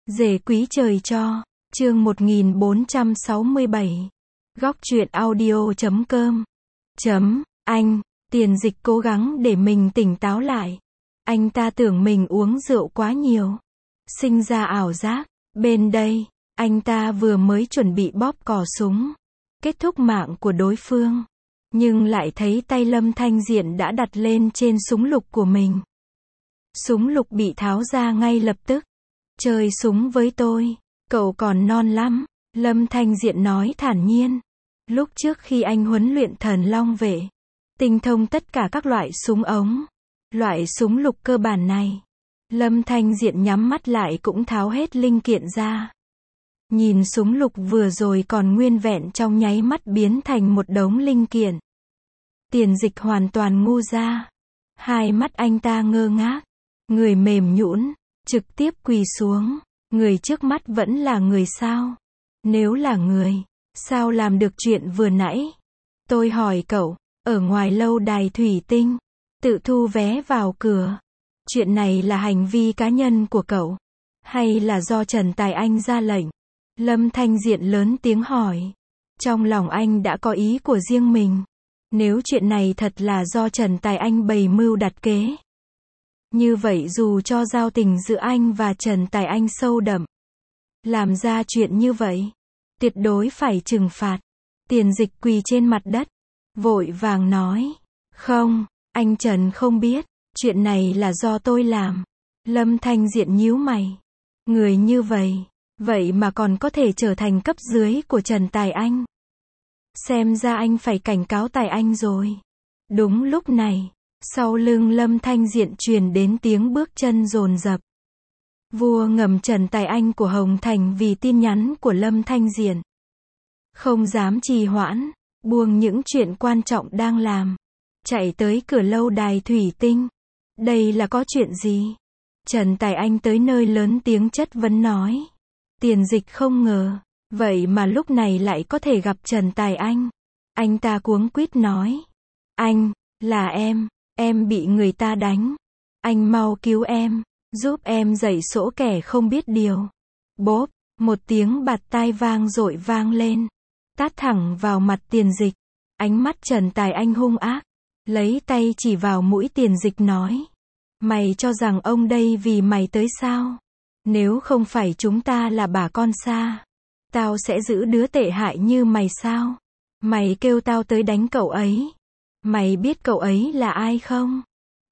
Rể quý trời cho. Chương 1467. Góc truyện audio.com. Anh, Tiền Dịch cố gắng để mình tỉnh táo lại. Anh ta tưởng mình uống rượu quá nhiều. Sinh ra ảo giác. Bên đây, anh ta vừa mới chuẩn bị bóp cò súng. Kết thúc mạng của đối phương. Nhưng lại thấy tay Lâm Thanh Diện đã đặt lên trên súng lục của mình. Súng lục bị tháo ra ngay lập tức. Chơi súng với tôi, cậu còn non lắm, Lâm Thanh Diện nói thản nhiên. Lúc trước khi anh huấn luyện Thần Long Vệ, tinh thông tất cả các loại súng ống. Loại súng lục cơ bản này, Lâm Thanh Diện nhắm mắt lại cũng tháo hết linh kiện ra. Nhìn súng lục vừa rồi còn nguyên vẹn trong nháy mắt biến thành một đống linh kiện. Tiền Dịch hoàn toàn ngu ra. Hai mắt anh ta ngơ ngác, người mềm nhũn, trực tiếp quỳ xuống. Người trước mắt vẫn là người sao? Nếu là người, sao làm được chuyện vừa nãy? Tôi hỏi cậu, ở ngoài lâu đài thủy tinh, tự thu vé vào cửa. Chuyện này là hành vi cá nhân của cậu, hay là do Trần Tài Anh ra lệnh? Lâm Thanh Diện lớn tiếng hỏi. Trong lòng anh đã có ý của riêng mình. Nếu chuyện này thật là do Trần Tài Anh bày mưu đặt kế, như vậy dù cho giao tình giữa anh và Trần Tài Anh sâu đậm, làm ra chuyện như vậy, tuyệt đối phải trừng phạt. Tiền Dịch quỳ trên mặt đất, vội vàng nói. Không, anh Trần không biết, chuyện này là do tôi làm. Lâm Thanh Diện nhíu mày. Người như vậy, vậy mà còn có thể trở thành cấp dưới của Trần Tài Anh. Xem ra anh phải cảnh cáo Tài Anh rồi. Đúng lúc này, sau lưng Lâm Thanh Diện truyền đến tiếng bước chân dồn dập. Vua ngầm Trần Tài Anh của Hồng Thành vì tin nhắn của Lâm Thanh Diện, không dám trì hoãn, buông những chuyện quan trọng đang làm, chạy tới cửa lâu đài thủy tinh. Đây là có chuyện gì? Trần Tài Anh tới nơi lớn tiếng chất vấn nói. Tiền Dịch không ngờ, vậy mà lúc này lại có thể gặp Trần Tài Anh. Anh ta cuống quýt nói. Anh, là em bị người ta đánh. Anh mau cứu em, giúp em dạy dỗ kẻ không biết điều. Bốp, một tiếng bạt tai vang dội vang lên, tát thẳng vào mặt Tiền Dịch. Ánh mắt Trần Tài Anh hung ác, lấy tay chỉ vào mũi Tiền Dịch nói. Mày cho rằng ông đây vì mày tới sao? Nếu không phải chúng ta là bà con xa, tao sẽ giữ đứa tệ hại như mày sao? Mày kêu tao tới đánh cậu ấy. Mày biết cậu ấy là ai không?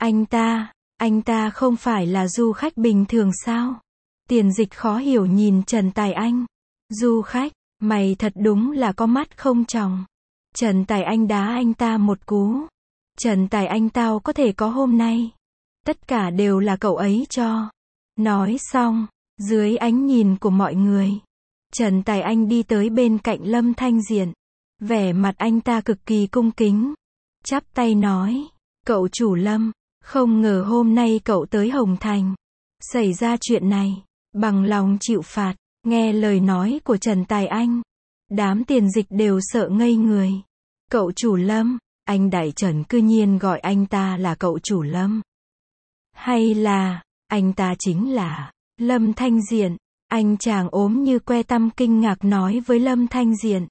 Anh ta không phải là du khách bình thường sao? Tiền Dịch khó hiểu nhìn Trần Tài Anh. Du khách, mày thật đúng là có mắt không tròng. Trần Tài Anh đá anh ta một cú. Trần Tài Anh tao có thể có hôm nay, tất cả đều là cậu ấy cho. Nói xong, dưới ánh nhìn của mọi người, Trần Tài Anh đi tới bên cạnh Lâm Thanh Diện. Vẻ mặt anh ta cực kỳ cung kính, chắp tay nói. Cậu chủ Lâm, không ngờ hôm nay cậu tới Hồng Thành, xảy ra chuyện này, bằng lòng chịu phạt. Nghe lời nói của Trần Tài Anh, đám Tiền Dịch đều sợ ngây người. Cậu chủ Lâm, anh Đại Trần cư nhiên gọi anh ta là cậu chủ Lâm. Hay là, anh ta chính là Lâm Thanh Diện? Anh chàng ốm như que tăm kinh ngạc nói với Lâm Thanh Diện.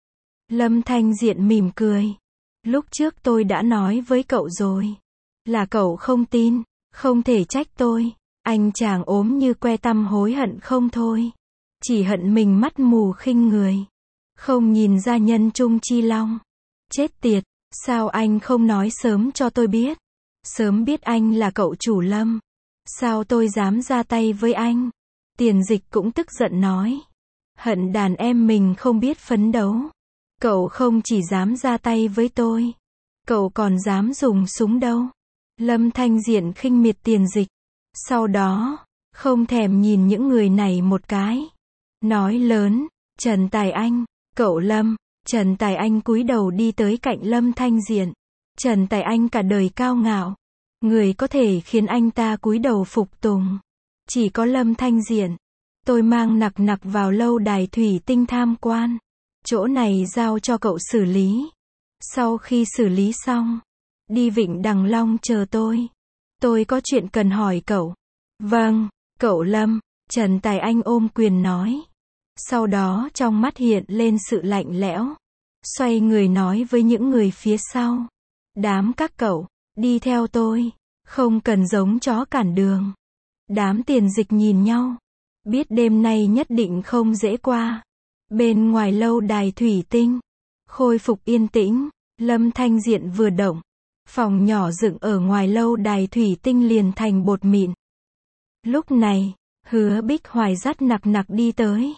Lâm Thanh Diện mỉm cười. Lúc trước tôi đã nói với cậu rồi, là cậu không tin, không thể trách tôi. Anh chàng ốm như que tăm hối hận không thôi. Chỉ hận mình mắt mù khinh người, không nhìn ra nhân trung chi long. Chết tiệt, sao anh không nói sớm cho tôi biết? Sớm biết anh là cậu chủ Lâm, sao tôi dám ra tay với anh? Tiền Dịch cũng tức giận nói. Hận đàn em mình không biết phấn đấu. Cậu không chỉ dám ra tay với tôi, cậu còn dám dùng súng đâu. Lâm Thanh Diện khinh miệt Tiền Dịch, sau đó, không thèm nhìn những người này một cái, nói lớn. Trần Tài Anh, cậu Lâm. Trần Tài Anh cúi đầu đi tới cạnh Lâm Thanh Diện. Trần Tài Anh cả đời cao ngạo, người có thể khiến anh ta cúi đầu phục tùng, chỉ có Lâm Thanh Diện. Tôi mang nặc nặc vào lâu đài thủy tinh tham quan, chỗ này giao cho cậu xử lý. Sau khi xử lý xong, đi Vịnh Đằng Long chờ tôi có chuyện cần hỏi cậu. Vâng, cậu Lâm. Trần Tài Anh ôm quyền nói. Sau đó trong mắt hiện lên sự lạnh lẽo. Xoay người nói với những người phía sau. Đám các cậu, đi theo tôi. Không cần giống chó cản đường. Đám Tiền Dịch nhìn nhau. Biết đêm nay nhất định không dễ qua. Bên ngoài lâu đài thủy tinh. Khôi phục yên tĩnh. Lâm Thanh Diện vừa động. Phòng nhỏ dựng ở ngoài lâu đài thủy tinh liền thành bột mịn. Lúc này, Hứa Bích Hoài dắt Nặc Nặc đi tới.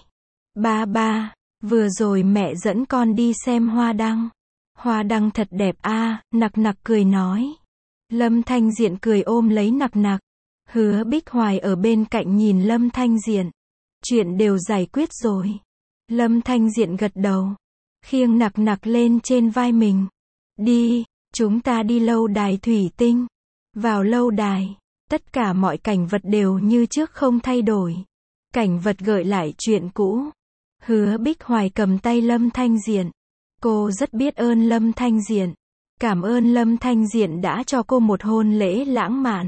Ba, vừa rồi mẹ dẫn con đi xem hoa đăng. Hoa đăng thật đẹp a, Nặc Nặc cười nói. Lâm Thanh Diện cười ôm lấy Nặc Nặc. Hứa Bích Hoài ở bên cạnh nhìn Lâm Thanh Diện. Chuyện đều giải quyết rồi. Lâm Thanh Diện gật đầu. Khiêng Nặc Nặc lên trên vai mình. Đi, chúng ta đi lâu đài thủy tinh. Vào lâu đài, tất cả mọi cảnh vật đều như trước không thay đổi. Cảnh vật gợi lại chuyện cũ. Hứa Bích Hoài cầm tay Lâm Thanh Diện. Cô rất biết ơn Lâm Thanh Diện. Cảm ơn Lâm Thanh Diện đã cho cô một hôn lễ lãng mạn.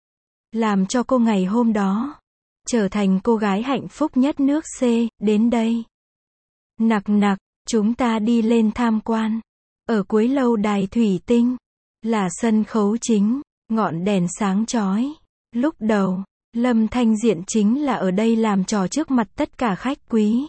Làm cho cô ngày hôm đó trở thành cô gái hạnh phúc nhất nước C, đến đây. Nặc Nặc, chúng ta đi lên tham quan. Ở cuối lâu đài thủy tinh là sân khấu chính, ngọn đèn sáng chói. Lúc đầu, Lâm Thanh Diện chính là ở đây làm trò trước mặt tất cả khách quý.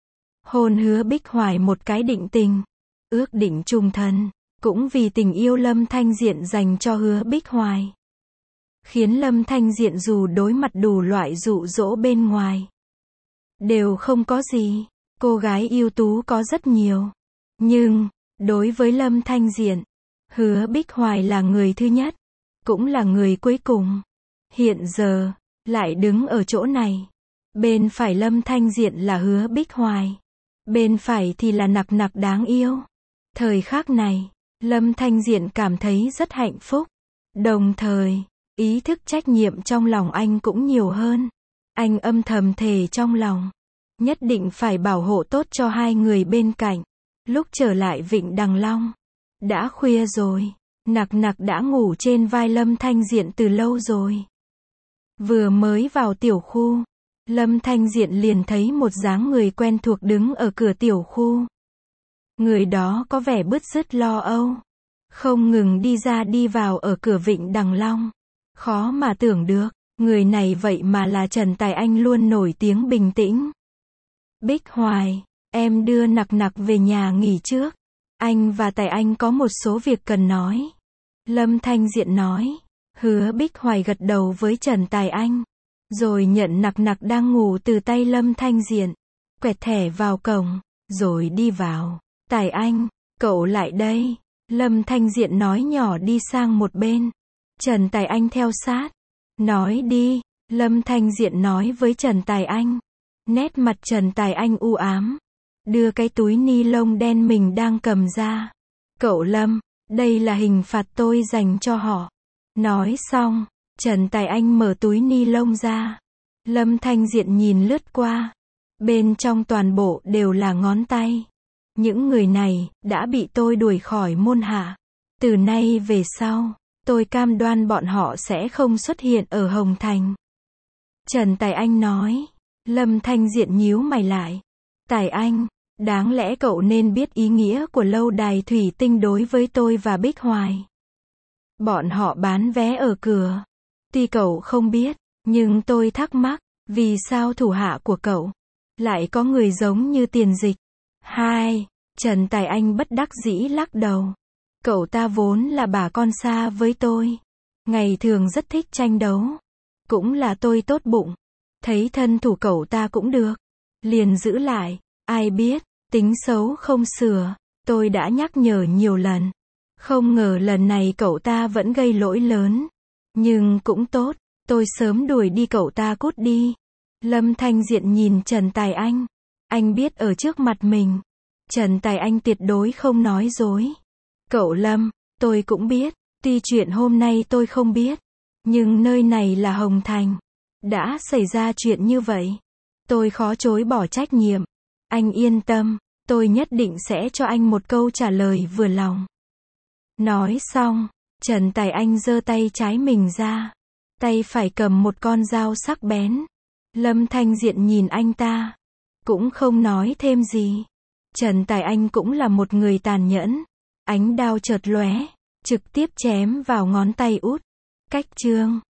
Hôn Hứa Bích Hoài một cái định tình, ước định chung thân, cũng vì tình yêu Lâm Thanh Diện dành cho Hứa Bích Hoài. Khiến Lâm Thanh Diện dù đối mặt đủ loại dụ dỗ bên ngoài, đều không có gì. Cô gái ưu tú có rất nhiều. Nhưng, đối với Lâm Thanh Diện, Hứa Bích Hoài là người thứ nhất, cũng là người cuối cùng. Hiện giờ, lại đứng ở chỗ này. Bên phải Lâm Thanh Diện là Hứa Bích Hoài. Bên phải thì là Nặc Nặc đáng yêu. Thời khắc này, Lâm Thanh Diện cảm thấy rất hạnh phúc. Đồng thời, ý thức trách nhiệm trong lòng anh cũng nhiều hơn. Anh âm thầm thề trong lòng. Nhất định phải bảo hộ tốt cho hai người bên cạnh. Lúc trở lại Vịnh Đằng Long, đã khuya rồi. Nặc Nặc đã ngủ trên vai Lâm Thanh Diện từ lâu rồi. Vừa mới vào tiểu khu, Lâm Thanh Diện liền thấy một dáng người quen thuộc đứng ở cửa tiểu khu. Người đó có vẻ bứt rứt lo âu, không ngừng đi ra đi vào ở cửa Vịnh Đằng Long. Khó mà tưởng được, người này vậy mà là Trần Tài Anh luôn nổi tiếng bình tĩnh. Bích Hoài, em đưa Nặc Nặc về nhà nghỉ trước. Anh và Tài Anh có một số việc cần nói. Lâm Thanh Diện nói. Hứa Bích Hoài gật đầu với Trần Tài Anh. Rồi nhận Nặc Nặc đang ngủ từ tay Lâm Thanh Diện. Quẹt thẻ vào cổng, rồi đi vào. Tài Anh, cậu lại đây. Lâm Thanh Diện nói nhỏ đi sang một bên. Trần Tài Anh theo sát. Nói đi, Lâm Thanh Diện nói với Trần Tài Anh. Nét mặt Trần Tài Anh u ám. Đưa cái túi ni lông đen mình đang cầm ra. Cậu Lâm, đây là hình phạt tôi dành cho họ. Nói xong, Trần Tài Anh mở túi ni lông ra. Lâm Thanh Diện nhìn lướt qua. Bên trong toàn bộ đều là ngón tay. Những người này đã bị tôi đuổi khỏi môn hạ. Từ nay về sau, tôi cam đoan bọn họ sẽ không xuất hiện ở Hồng Thành. Trần Tài Anh nói. Lâm Thanh Diện nhíu mày lại. Tài Anh, đáng lẽ cậu nên biết ý nghĩa của lâu đài thủy tinh đối với tôi và Bích Hoài. Bọn họ bán vé ở cửa. Tuy cậu không biết, nhưng tôi thắc mắc, vì sao thủ hạ của cậu lại có người giống như Tiền Dịch? Trần Tài Anh bất đắc dĩ lắc đầu. Cậu ta vốn là bà con xa với tôi. Ngày thường rất thích tranh đấu. Cũng là tôi tốt bụng. Thấy thân thủ cậu ta cũng được. Liền giữ lại. Ai biết, tính xấu không sửa. Tôi đã nhắc nhở nhiều lần. Không ngờ lần này cậu ta vẫn gây lỗi lớn. Nhưng cũng tốt, tôi sớm đuổi đi cậu ta cút đi. Lâm Thanh Diện nhìn Trần Tài Anh. Anh biết ở trước mặt mình, Trần Tài Anh tuyệt đối không nói dối. Cậu Lâm, tôi cũng biết, tuy chuyện hôm nay tôi không biết, nhưng nơi này là Hồng Thành. Đã xảy ra chuyện như vậy, tôi khó chối bỏ trách nhiệm. Anh yên tâm, tôi nhất định sẽ cho anh một câu trả lời vừa lòng. Nói xong, Trần Tài Anh giơ tay trái mình ra. Tay phải cầm một con dao sắc bén. Lâm Thanh Diện nhìn anh ta, cũng không nói thêm gì. Trần Tài Anh cũng là một người tàn nhẫn. Ánh đao chợt lóe, trực tiếp chém vào ngón tay út. Cách chương